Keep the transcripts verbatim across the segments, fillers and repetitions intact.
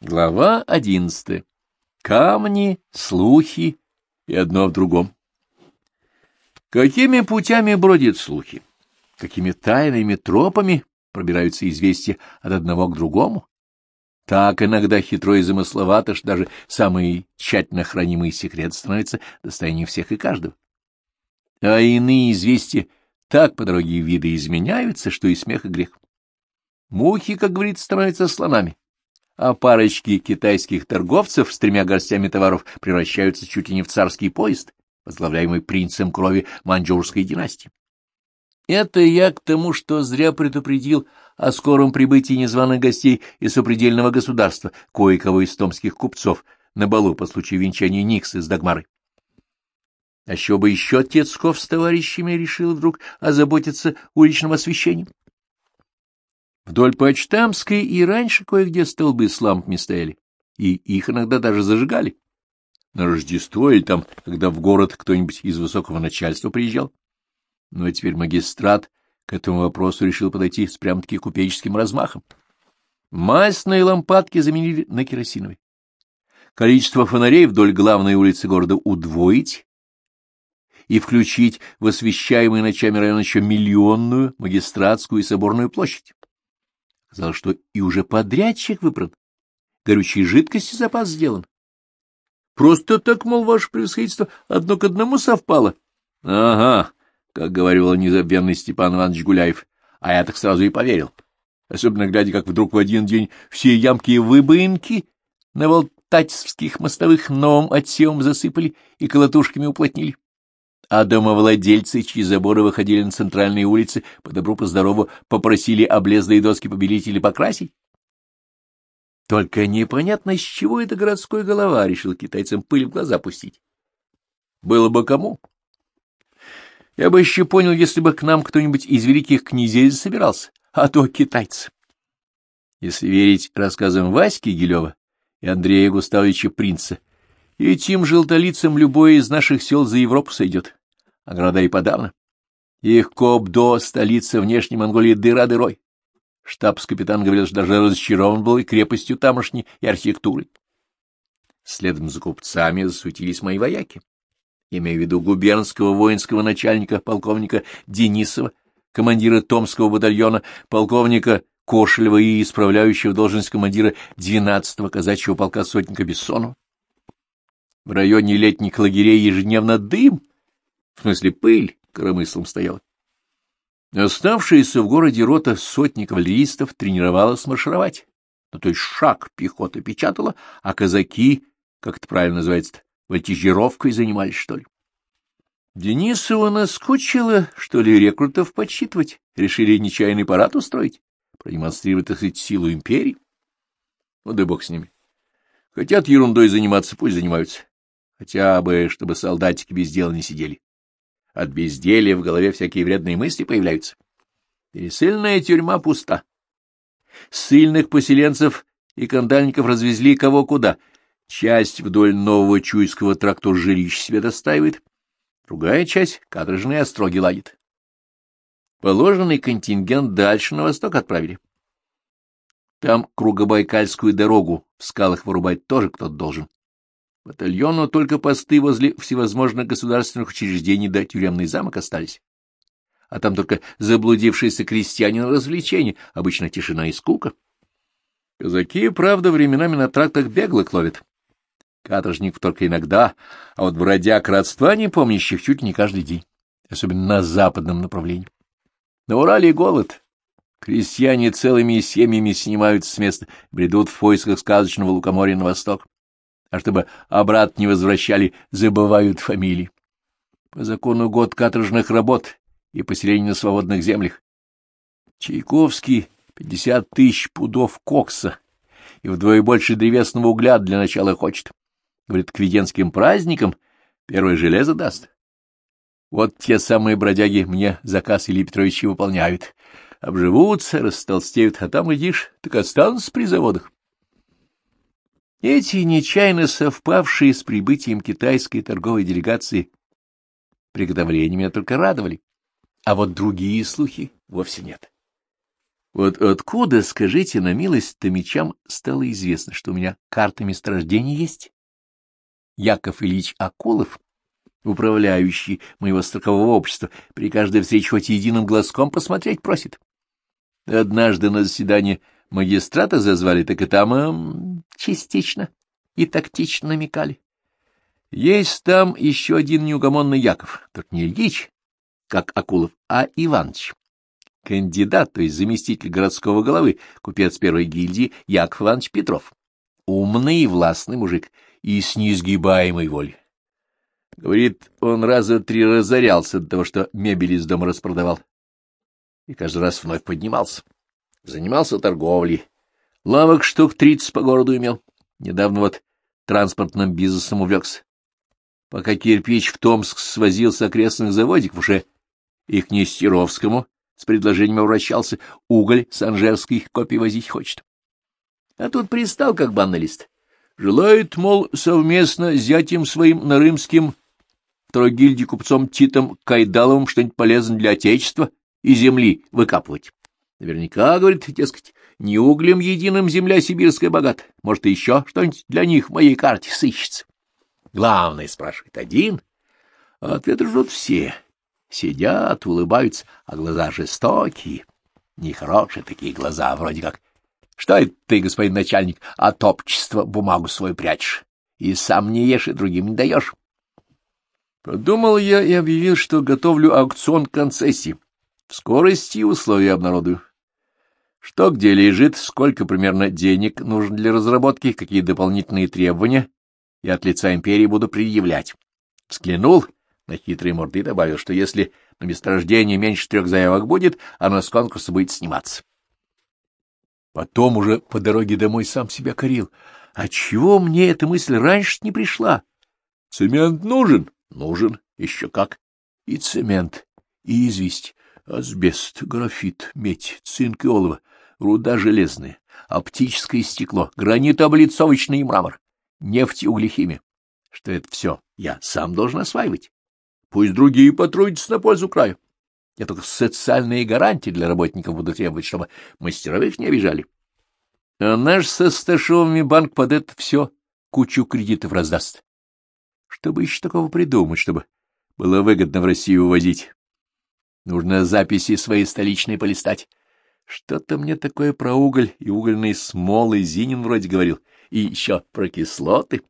Глава одиннадцатая. Камни, слухи и одно в другом. Какими путями бродят слухи? Какими тайными тропами пробираются известия от одного к другому? Так иногда хитро и замысловато, что даже самый тщательно хранимый секрет становится достоянием всех и каждого. А иные известия так по дороге видоизменяются, что и смех, и грех. Мухи, как говорится, становятся слонами, а парочки китайских торговцев с тремя горстями товаров превращаются чуть ли не в царский поезд, возглавляемый принцем крови маньчжурской династии. Это я к тому, что зря предупредил о скором прибытии незваных гостей из сопредельного государства, кое-кого из томских купцов, на балу по случаю венчания Никсы с Дагмарой. А что бы еще Тецков с товарищами решил вдруг озаботиться уличным освещением? Вдоль Почтамской и раньше кое-где столбы с лампами стояли, и их иногда даже зажигали. На Рождество или там, когда в город кто-нибудь из высокого начальства приезжал. Но теперь магистрат к этому вопросу решил подойти с прям-таки купеческим размахом. Масляные лампадки заменили на керосиновые. Количество фонарей вдоль главной улицы города удвоить и включить в освещаемый ночами район еще миллионную магистратскую и соборную площадь. Казалось, что и уже подрядчик выбран, горючей жидкости запас сделан. Просто так, мол, ваше превосходительство, одно к одному совпало. Ага, как говорил незабвенный Степан Иванович Гуляев, а я так сразу и поверил. Особенно глядя, как вдруг в один день все ямки и выбоинки на волтатьевских мостовых новым отсевом засыпали и колотушками уплотнили. А домовладельцы, чьи заборы выходили на центральные улицы, по добру по здорову попросили облезлые доски побелить или покрасить. Только непонятно, с чего эта городской голова решил китайцам пыль в глаза пустить. Было бы кому. Я бы еще понял, если бы к нам кто-нибудь из великих князей собирался, а то китайцы. Если верить рассказам Васьки Гилева и Андрея Густавовича Принца, этим желтолицам любое из наших сел за Европу сойдет, а города и подавно. Их Кобдо, столица внешней Монголии, дыра дырой. Штабс-капитан говорил, что даже разочарован был и крепостью тамошней, и архитектурой. Следом за купцами засуетились мои вояки, имея в виду губернского воинского начальника полковника Денисова, командира Томского батальона, полковника Кошелева и исправляющего должность командира двенадцатого казачьего полка сотника Бессонова. В районе летних лагерей ежедневно дым, в смысле пыль, коромыслом стояла. Оставшаяся в городе рота сотни кавалеристов тренировалась маршировать, ну, то есть шаг пехота печатала, а казаки, как это правильно называется, вольтижировкой занимались, что ли. Денисову наскучило, что ли, рекрутов подсчитывать, решили нечаянный парад устроить, продемонстрировать, так сказать, силу империи. Ну да бог с ними. Хотят ерундой заниматься, пусть занимаются. Хотя бы, чтобы солдатики без дела не сидели. От безделья в голове всякие вредные мысли появляются. Пересыльная тюрьма пуста. Ссыльных поселенцев и кандальников развезли кого куда. Часть вдоль нового Чуйского тракта жилищ себе достаивает, другая часть каторжные остроги ладит. Положенный контингент дальше на восток отправили. Там Кругобайкальскую дорогу в скалах вырубать тоже кто-то должен. Батальону только посты возле всевозможных государственных учреждений да тюремный замок остались. А там только заблудившиеся крестьяне на развлечения, обычно тишина и скука. Казаки, правда, временами на трактах беглых ловят. Каторжников только иногда, а вот бродяг родства не помнящих чуть не каждый день, особенно на западном направлении. На Урале голод. Крестьяне целыми семьями снимаются с места, бредут в поисках сказочного лукоморья на восток. А чтобы обратно не возвращали, забывают фамилии. По закону год каторжных работ и поселений на свободных землях. Чайковский пятьдесят тысяч пудов кокса и вдвое больше древесного угля для начала хочет. Говорит, к веденским праздникам первое железо даст. Вот те самые бродяги мне заказ Ильи Петровича выполняют. Обживутся, растолстеют, а там, глядишь, так останутся при заводах. Эти нечаянно совпавшие с прибытием китайской торговой делегации приготовления меня только радовали, а вот другие слухи вовсе нет. Вот откуда, скажите на милость-то, мечам стало известно, что у меня карта месторождения есть? Яков Ильич Акулов, управляющий моего строкового общества, при каждой встрече хоть единым глазком посмотреть просит. Однажды на заседание магистрата зазвали, так и там эм, частично и тактично намекали. Есть там еще один неугомонный Яков, только не Ильич, как Акулов, а Иваныч. Кандидат, то есть заместитель городского головы, купец первой гильдии Яков Иванович Петров. Умный и властный мужик и с неизгибаемой волей. Говорит, он раза три разорялся от того, что мебель из дома распродавал. И каждый раз вновь поднимался. Занимался торговлей. Лавок штук тридцать по городу имел. Недавно вот транспортным бизнесом увлекся. Пока кирпич в Томск свозил с окрестных заводиков, уже и к Нестеровскому с предложением обращался, уголь с Анжерской копий возить хочет. А тут пристал, как банный лист. Желает, мол, совместно с зятем своим нарымским второй гильдии купцом Титом Кайдаловым что-нибудь полезное для отечества и земли выкапывать. Наверняка, говорит, дескать, не углем единым земля сибирская богата. Может, и еще что-нибудь для них в моей карте сыщется. Главное, спрашивает один, а ответы ждут все. Сидят, улыбаются, а глаза жестокие. Нехорошие такие глаза, вроде как. Что это ты, господин начальник, от общества бумагу свою прячешь? И сам не ешь, и другим не даешь. Подумал я и объявил, что готовлю аукцион концессий. В скорости и условия обнародую. Что где лежит, сколько примерно денег нужно для разработки, какие дополнительные требования я от лица империи буду предъявлять. Взглянул на хитрые морды и добавил, что если на месторождении меньше трех заявок будет, оно с конкурса будет сниматься. Потом уже по дороге домой сам себя корил. А чего мне эта мысль раньше не пришла? Цемент нужен? Нужен. Еще как. И цемент, и известь, асбест, графит, медь, цинк и олово, руда железная, оптическое стекло, гранит-облицовочный и мрамор, нефть и углехимия. Что это все я сам должен осваивать. Пусть другие потрудятся на пользу краю. Я только социальные гарантии для работников буду требовать, чтобы мастеровых не обижали. А наш со Сташовыми банк под это все кучу кредитов раздаст. Чтобы еще такого придумать, чтобы было выгодно в Россию увозить. Нужно записи свои столичные полистать. Что-то мне такое про уголь и угольные смолы Зинин вроде говорил. И еще про кислоты.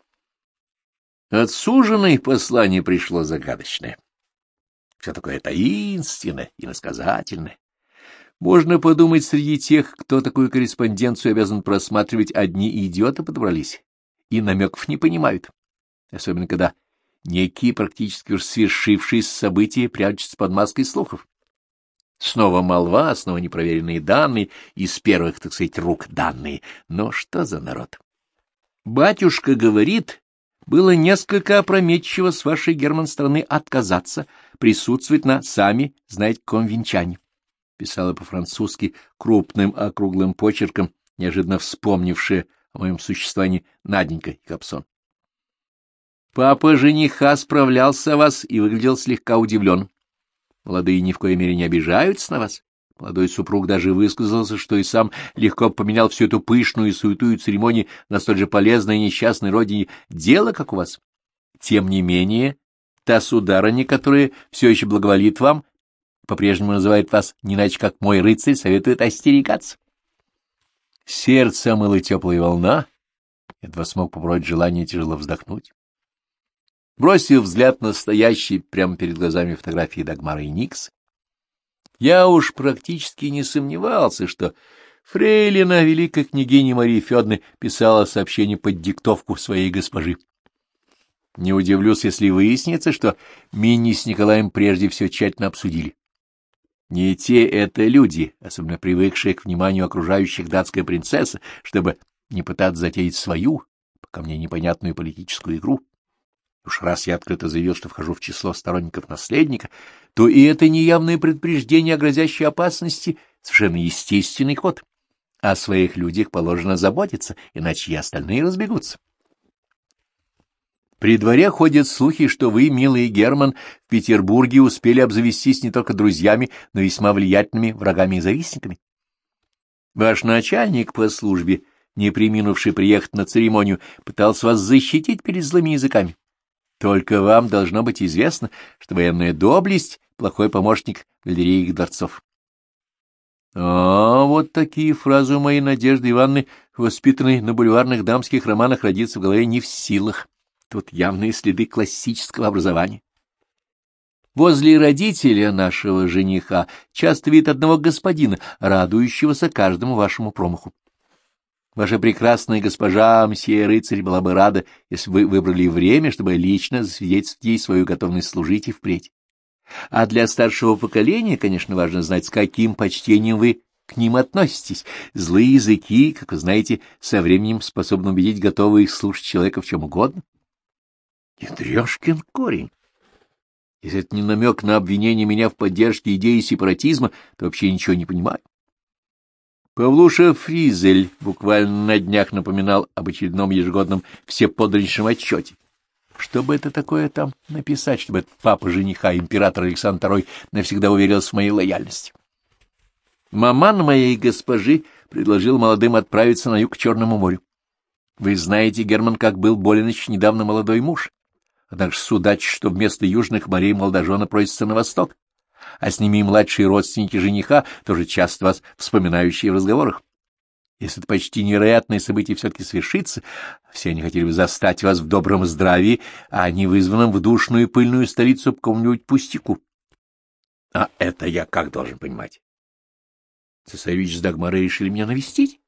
От суженой послание пришло загадочное. Все такое таинственное и иносказательное. Можно подумать, среди тех, кто такую корреспонденцию обязан просматривать, одни идиоты подобрались и намеков не понимают. Особенно, когда некие практически уж свершившиеся события прячутся под маской слухов. Снова молва, снова непроверенные данные, из первых, так сказать, рук данные. Но что за народ? Батюшка говорит, было несколько опрометчиво с вашей, Герман, стороны отказаться присутствовать на сами, знаете, каком венчании. Писала по-французски крупным округлым почерком, неожиданно вспомнившая о моем существовании Наденька Капсон. Папа жениха справлялся о вас и выглядел слегка удивлен. Молодые ни в коей мере не обижаются на вас. Молодой супруг даже высказался, что и сам легко поменял всю эту пышную и суетую церемонию на столь же полезной и несчастной родине дело, как у вас. Тем не менее, та сударыня, которая все еще благоволит вам, по-прежнему называет вас не иначе, как мой рыцарь, советует остерегаться. Сердце омыла теплая волна, едва смог побороть желание тяжело вздохнуть. Бросив взгляд на стоящие прямо перед глазами фотографии Дагмара и Никс, я уж практически не сомневался, что фрейлина великой княгини Марии Федоровны писала сообщение под диктовку своей госпожи. Не удивлюсь, если выяснится, что Минни с Николаем прежде все тщательно обсудили. Не те это люди, особенно привыкшие к вниманию окружающих датская принцесса, чтобы не пытаться затеять свою, пока мне непонятную политическую игру. Уж раз я открыто заявил, что вхожу в число сторонников наследника, то и это неявное предупреждение о грозящей опасности — совершенно естественный ход. О своих людях положено заботиться, иначе и остальные разбегутся. При дворе ходят слухи, что вы, милый Герман, в Петербурге успели обзавестись не только друзьями, но и весьма влиятельными врагами и завистниками. Ваш начальник по службе, не преминувший приехать на церемонию, пытался вас защитить перед злыми языками. Только вам должно быть известно, что военная доблесть — плохой помощник галереи дворцов. А вот такие фразы у моей Надежды Ивановны, воспитанной на бульварных дамских романах, родиться в голове не в силах. Тут явные следы классического образования. Возле родителя нашего жениха часто видит одного господина, радующегося каждому вашему промаху. Ваша прекрасная госпожа, мсье рыцарь, была бы рада, если бы вы выбрали время, чтобы лично засвидетельствовать ей свою готовность служить и впредь. А для старшего поколения, конечно, важно знать, с каким почтением вы к ним относитесь. Злые языки, как вы знаете, со временем способны убедить готового их слушать человека в чем угодно. Ядрёшкин корень! Если это не намек на обвинение меня в поддержке идеи сепаратизма, то вообще ничего не понимаю. Павлуша Фризель буквально на днях напоминал об очередном ежегодном всеподданнейшем отчете. Что бы это такое там написать, чтобы этот папа жениха, император Александр Второй, навсегда уверился в моей лояльности? Маман моей госпожи предложил молодым отправиться на юг к Черному морю. Вы знаете, Герман, как был болен еще недавно молодой муж. Однако же судачит, что вместо южных морей молодожены просятся на восток, а с ними и младшие родственники жениха, тоже часто вас вспоминающие в разговорах. Если это почти невероятное событие все-таки свершится, все они хотели бы застать вас в добром здравии, а не вызванном в душную и пыльную столицу по какому-нибудь пустяку. А это я как должен понимать? Цесаревич с Дагмарой решили меня навестить?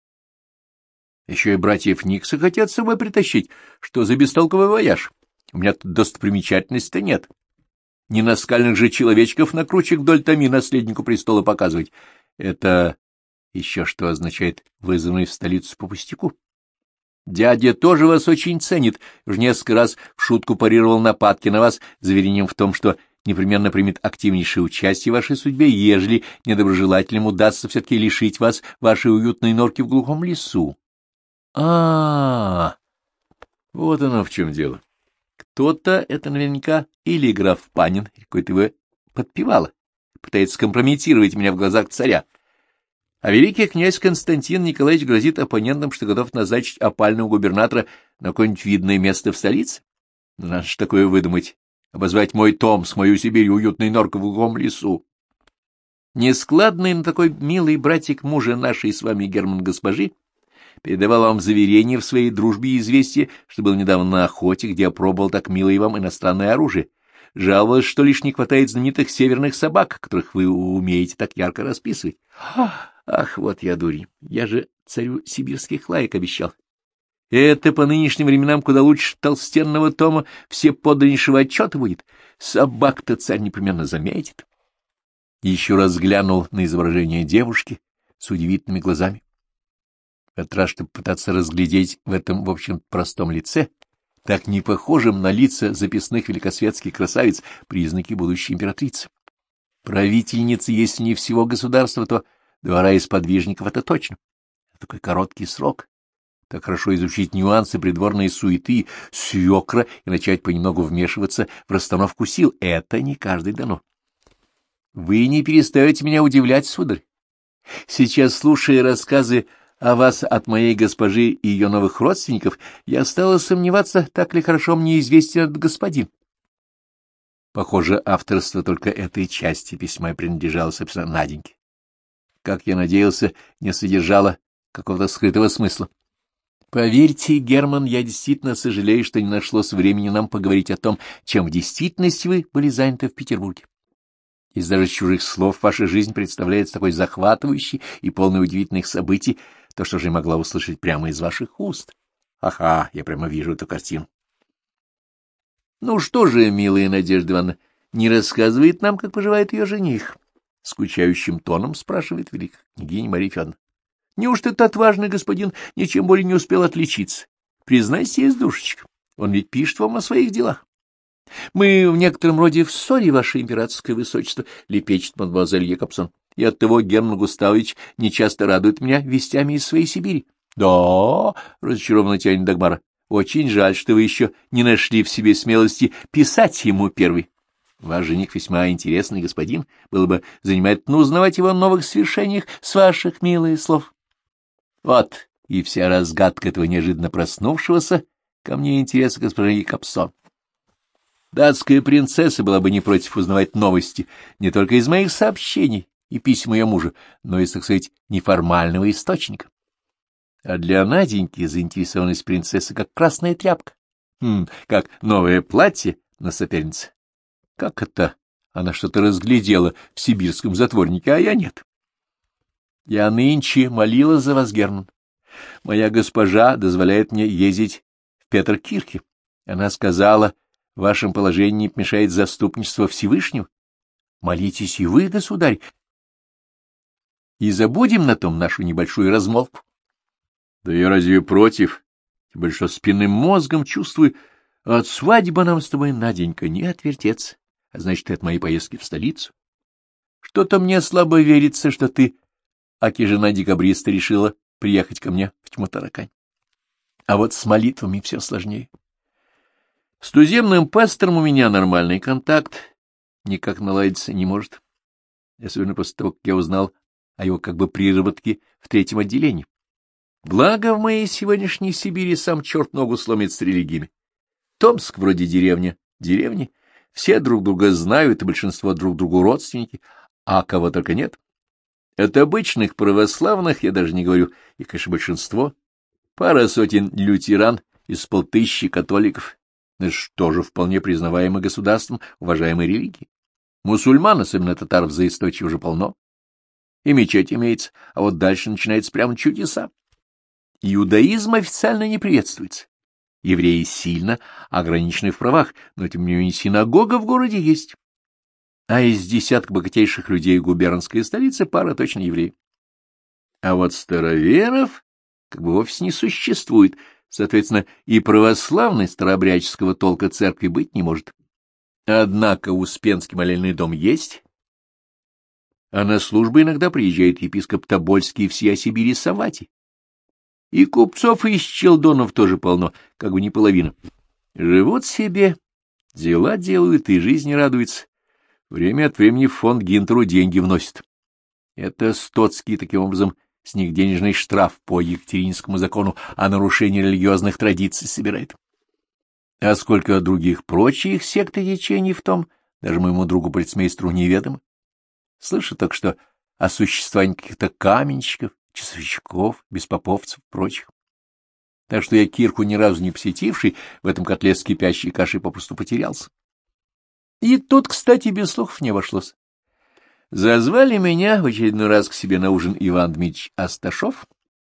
Еще и братьев Никса хотят с собой притащить. Что за бестолковый вояж? У меня тут достопримечательностей-то нет. Не наскальных же человечков на круче вдоль томи наследнику престола показывать. Это еще что означает вызванный в столицу по пустяку? Дядя тоже вас очень ценит. Уж несколько раз в шутку парировал нападки на вас, заверением в том, что непременно примет активнейшее участие в вашей судьбе, ежели недоброжелателям удастся все-таки лишить вас вашей уютной норки в глухом лесу. А, -а, -а вот оно в чем дело. Кто-то, это наверняка или граф Панин, или какой-то его подпевало, пытается скомпрометировать меня в глазах царя. А великий князь Константин Николаевич грозит оппонентам, что готов назначить опального губернатора на какое-нибудь видное место в столице. Надо же такое выдумать, обозвать мой Томск, мою Сибирь уютной норкой в глухом лесу. Нескладный, но такой милый братик мужа нашей с вами Герман госпожи передавал вам заверение в своей дружбе и известие, что был недавно на охоте, где опробовал так милое вам иностранное оружие. Жаловалась, что лишь не хватает знаменитых северных собак, которых вы умеете так ярко расписывать. Ах, вот я дурень, я же царю сибирских лаек обещал. Это по нынешним временам куда лучше толстенного тома всеподданнейшего отчета будет. Собак-то царь непременно заметит. Еще раз глянул на изображение девушки с удивительными глазами. В этот раз, чтобы пытаться разглядеть в этом, в общем, простом лице, так не похожим на лица записных великосветских красавиц, признаки будущей императрицы. Правительницы, если не всего государства, то двора и сподвижников — это точно. Такой короткий срок. Так хорошо изучить нюансы придворной суеты, свекра и начать понемногу вмешиваться в расстановку сил — это не каждый дано. Вы не перестаете меня удивлять, сударь. Сейчас, слушая рассказы о вас от моей госпожи и ее новых родственников, я стала сомневаться, так ли хорошо мне известен этот господин. Похоже, авторство только этой части письма принадлежало, собственно, Наденьке. Как я надеялся, не содержало какого-то скрытого смысла. Поверьте, Герман, я действительно сожалею, что не нашлось времени нам поговорить о том, чем в действительности вы были заняты в Петербурге. Из даже чужих слов ваша жизнь представляется такой захватывающей и полной удивительных событий, то, что же я могла услышать прямо из ваших уст. Ага, я прямо вижу эту картину. Ну что же, милая Надежда Ивановна, не рассказывает нам, как поживает ее жених? Скучающим тоном спрашивает великая княгиня Мария Федоровна. Неужто этот отважный господин ничем более не успел отличиться? Признайся, из душечка, он ведь пишет вам о своих делах. Мы в некотором роде в ссоре, ваше императорское высочество, лепечет мадемуазель Якобсон, и оттого Герман Густавович нечасто радует меня вестями из своей Сибири. — Да, — разочарованно тянет Дагмара, — очень жаль, что вы еще не нашли в себе смелости писать ему первый. Ваш жених весьма интересный господин, было бы занимательно узнавать его о новых свершениях с ваших милых слов. Вот и вся разгадка этого неожиданно проснувшегося ко мне интереса госпожи Капсон. Датская принцесса была бы не против узнавать новости не только из моих сообщений и писем ее мужа, но и, так сказать, неформального источника. А для Наденьки заинтересованность принцессы как красная тряпка, хм, как новое платье на сопернице. Как это? Она что-то разглядела в сибирском затворнике, а я нет. Я нынче молила за вас, Герман. Моя госпожа дозволяет мне ездить в Петеркирхе. Она сказала, в вашем положении не помешает заступничество Всевышнего. Молитесь и вы, государь, и забудем на том нашу небольшую размолвку. Да я разве против? Тем более, что спинным мозгом чувствую, от свадьбы нам с тобой, Наденька, не отвертеться, а значит, и от моей поездки в столицу. Что-то мне слабо верится, что ты, аки жена декабриста, решила приехать ко мне в тьму-таракань. А вот с молитвами все сложнее. С туземным пастором у меня нормальный контакт, никак наладиться не может. Особенно после того, как я узнал о его как бы приработке в третьем отделении. Благо в моей сегодняшней Сибири сам черт ногу сломит с религиями. Томск вроде деревня, деревни, все друг друга знают, и большинство друг другу родственники, а кого только нет. От обычных православных я даже не говорю, и, конечно, большинство. Пара сотен лютеран из полтысячи католиков. Это же тоже вполне признаваемый государством уважаемой религии. Мусульман, особенно татар в Заисточье, уже полно. И мечеть имеется, а вот дальше начинается прямо чудеса. Иудаизм официально не приветствуется. Евреи сильно ограничены в правах, но тем не менее синагога в городе есть. А из десятка богатейших людей губернской столицы пара точно евреев. А вот староверов как бы вовсе не существует, соответственно, и православной старообрядческого толка церкви быть не может. Однако Успенский молельный дом есть, а на службы иногда приезжает епископ Тобольский и всея Сибири Савватий. И купцов из челдонов тоже полно, как бы не половина. Живут себе, дела делают и жизни радуются. Время от времени в фонд Гинтеру деньги вносят. Это Стоцкий таким образом с них денежный штраф по Екатерининскому закону о нарушении религиозных традиций собирает. А сколько других прочих сект и течений в том, даже моему другу-полицмейстеру неведомо. Слышу только что о существовании каких-то каменщиков, часовщиков, беспоповцев и прочих. Так что я кирху ни разу не посетивший, в этом котле с кипящей кашей попросту потерялся. И тут, кстати, без слухов не обошлось. Зазвали меня в очередной раз к себе на ужин Иван Дмитрич Асташов.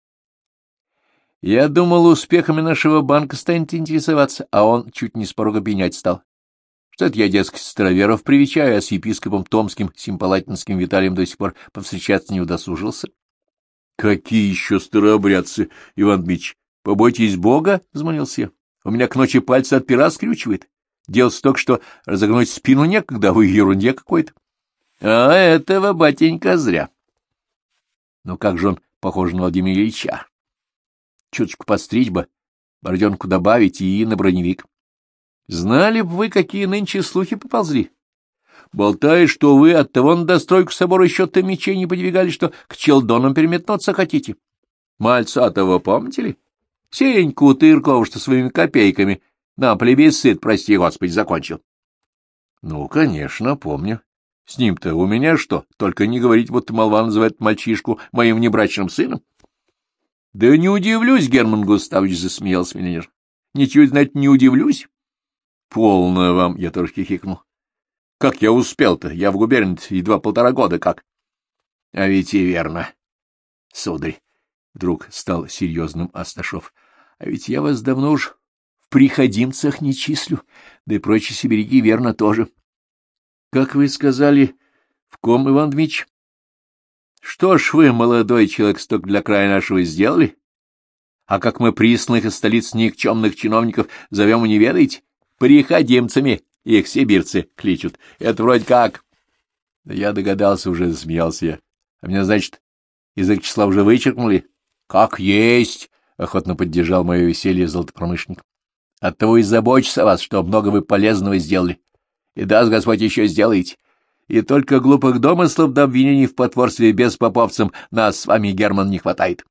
Я думал, успехами нашего банка станет интересоваться, а он чуть не с порога пенять стал. Что это я, дескать, староверов привечаю, а с епископом Томским, Симпалатинским Виталием до сих пор повстречаться не удосужился. — Какие еще старообрядцы, Иван Дмитрич? Побойтесь Бога, — взмолился я. — У меня к ночи пальцы от пера скрючивает. Дело столько, что разогнуть спину некогда, а вы ерунде какой-то. — А этого, батенька, зря. Ну как же он похож на Владимира Ильича? Чуточку подстричь бы, бороденку добавить и на броневик. Знали бы вы, какие нынче слухи поползли. Болтая, что вы от того на достройку собора еще-то мечей не подвигали, что к челдонам переметнуться хотите. Мальца-того помните ли? Сеньку Тыркова, что своими копейками на плебисцит, прости господи, закончил. Ну, конечно, помню. С ним-то у меня что, только не говорить, будто молва называет мальчишку моим внебрачным сыном? Да не удивлюсь, Герман Густавович, засмеялся миллионер. Ничего, знаете, не удивлюсь. Полно вам, я тоже хихикнул. Как я успел-то? Я в губернии едва полтора года как. А ведь и верно, сударь. Вдруг стал серьезным Асташов. А ведь я вас давно уж в приходимцах не числю, да и прочие сибиряки верно тоже. Как вы сказали, в ком, Иван Дмитрич? Что ж вы, молодой человек, столько для края нашего сделали? А как мы присланных из столиц никчемных чиновников зовем и не ведаете? Приходимцами их сибирцы кличут. Это вроде как... Да я догадался уже, засмеялся я. А меня, значит, язык числа уже вычеркнули? Как есть, — охотно поддержал мое веселье золотопромышленник. Оттого и забочусь о вас, что много вы полезного сделали. и даст Господь еще сделаете. И только глупых домыслов до обвинений в потворстве беспоповцам нас с вами, Герман, не хватает.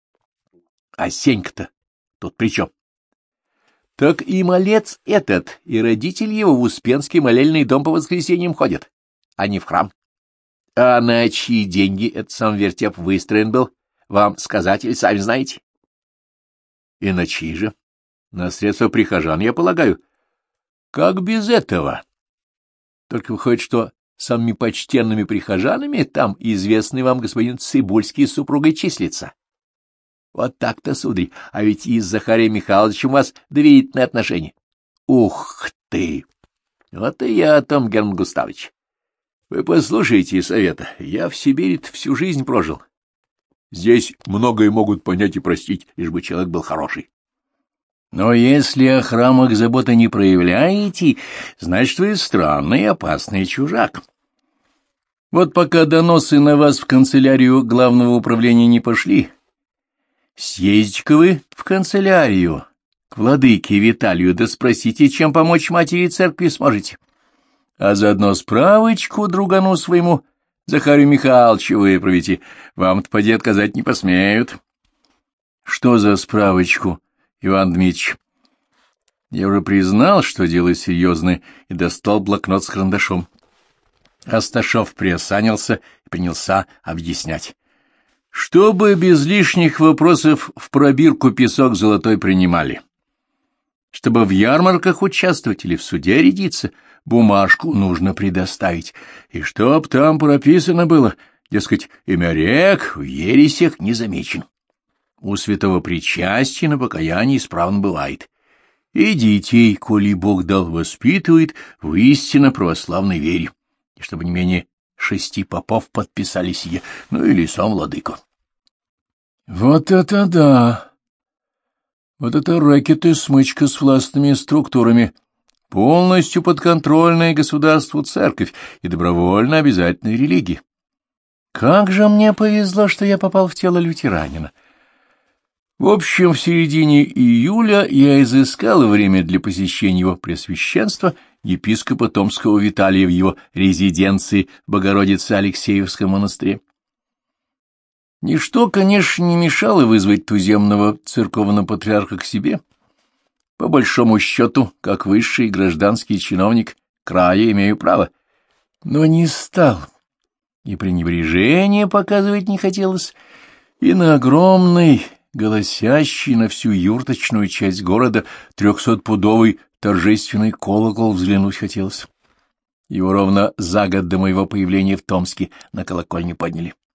А Сенька-то тут при чем? Так и малец этот, и родитель его в Успенский молельный дом по воскресеньям ходят, а не в храм. А на чьи деньги этот сам вертеп выстроен был, вам сказать или сами знаете? И на чьи же? На средства прихожан, я полагаю. Как без этого? Только выходит, что самыми почтенными прихожанами там известный вам господин Цибульский с супругой числится. Вот так-то, сударь, а ведь и с Захарием Михайловичем у вас доверительные отношения. Ух ты! Вот и я о том, Герман Густавович. Вы послушайте совета, я в Сибири всю жизнь прожил. Здесь многое могут понять и простить, лишь бы человек был хороший. Но если о храмах заботы не проявляете, значит, вы странный и опасный чужак. Вот пока доносы на вас в канцелярию главного управления не пошли, съездите-ка вы в канцелярию к владыке Виталию, да спросите, чем помочь матери церкви сможете. А заодно справочку другану своему Захарию Михайловичу выправите, вам-то поди отказать не посмеют. Что за справочку, Иван Дмитрич? Я уже признал, что дело серьезное, и достал блокнот с карандашом. Асташов приосанился и принялся объяснять. Чтобы без лишних вопросов в пробирку песок золотой принимали. Чтобы в ярмарках участвовать или в суде рядиться, бумажку нужно предоставить, и чтоб там прописано было, дескать, имя рек в ересях не замечен. У святого причастия на покаянии исправно бывает. И детей, коли Бог дал, воспитывает в истинно православной вере, и чтобы не менее шести попов подписали сие, ну или сам владыка. Вот это да! Вот это рэкет и смычка с властными структурами, полностью подконтрольная государству церковь и добровольно обязательной религии. Как же мне повезло, что я попал в тело лютеранина. В общем, в середине июля я изыскал время для посещения его преосвященства епископа Томского Виталия в его резиденции в Богородице-Алексеевском монастыре. Ничто, конечно, не мешало вызвать туземного церковного патриарха к себе. По большому счету, как высший гражданский чиновник края имею право, но не стал, и пренебрежение показывать не хотелось, и на огромный, голосящий на всю юрточную часть города трехсотпудовый торжественный колокол взглянуть хотелось. Его ровно за год до моего появления в Томске на колокольне подняли.